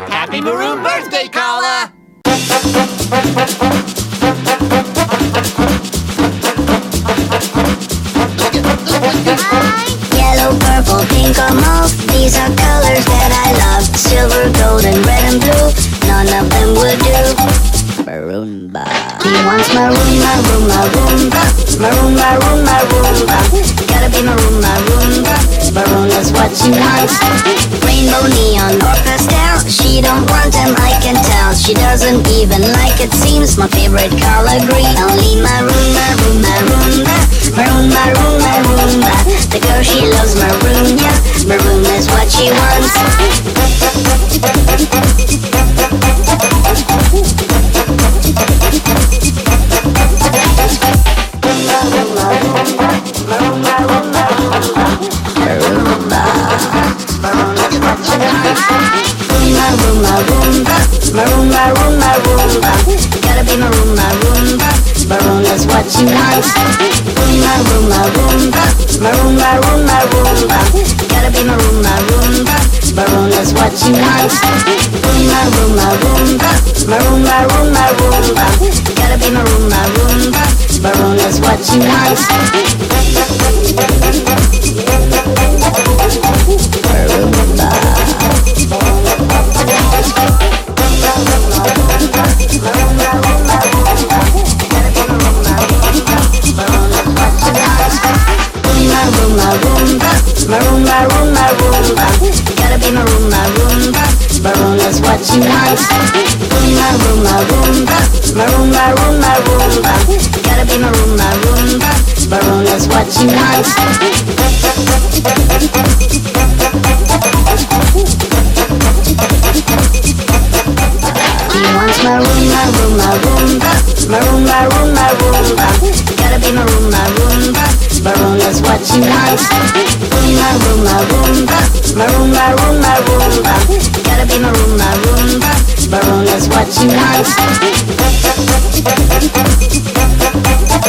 Happy Maroon birthday, Kala! Yellow, purple, pink or mauve, these are colors that I love. Silver, golden, red and blue, none of them would do. Maroomba. He wants maroon, maroon, maroomba. Maroon, maroon, maroomba. Gotta be maroon, maroomba. Maroon is what she wants. Rainbow, neon or pastel, she don't want them, I can tell. She doesn't even like it seems. My favorite color green. Only maroon, maroon, maroomba. Maroon, maroon, maroomba. The girl she loves maroon, yeah. Maroon is what she wants. Maroon, maroon, maroomba. Gotta be maroon, maroomba. Maroon is what she wants. Maroon, maroomba. Maroon, maroon, maroomba. Gotta be maroon, maroomba. Maroon is what she wants. Maroon, maroomba. Maroon, maroon, maroomba. Gotta be maroon, maroomba. Maroon is what she wants. Maroon, maroon, maroomba. Gotta be maroon, maroomba. Maroon is what she wants. Maroon, maroomba. Maroon, maroon, maroomba. Gotta be maroon, maroomba. Maroon is what she wants. He wants maroon, maroon, maroomba. Maroon, maroon, maroomba. Gotta be maroon, maroomba. Maroon is what she wants. Maroon, maroomba. Maroon, maroon, maroomba. Gotta be maroon, maroomba. Maroon is what she wants.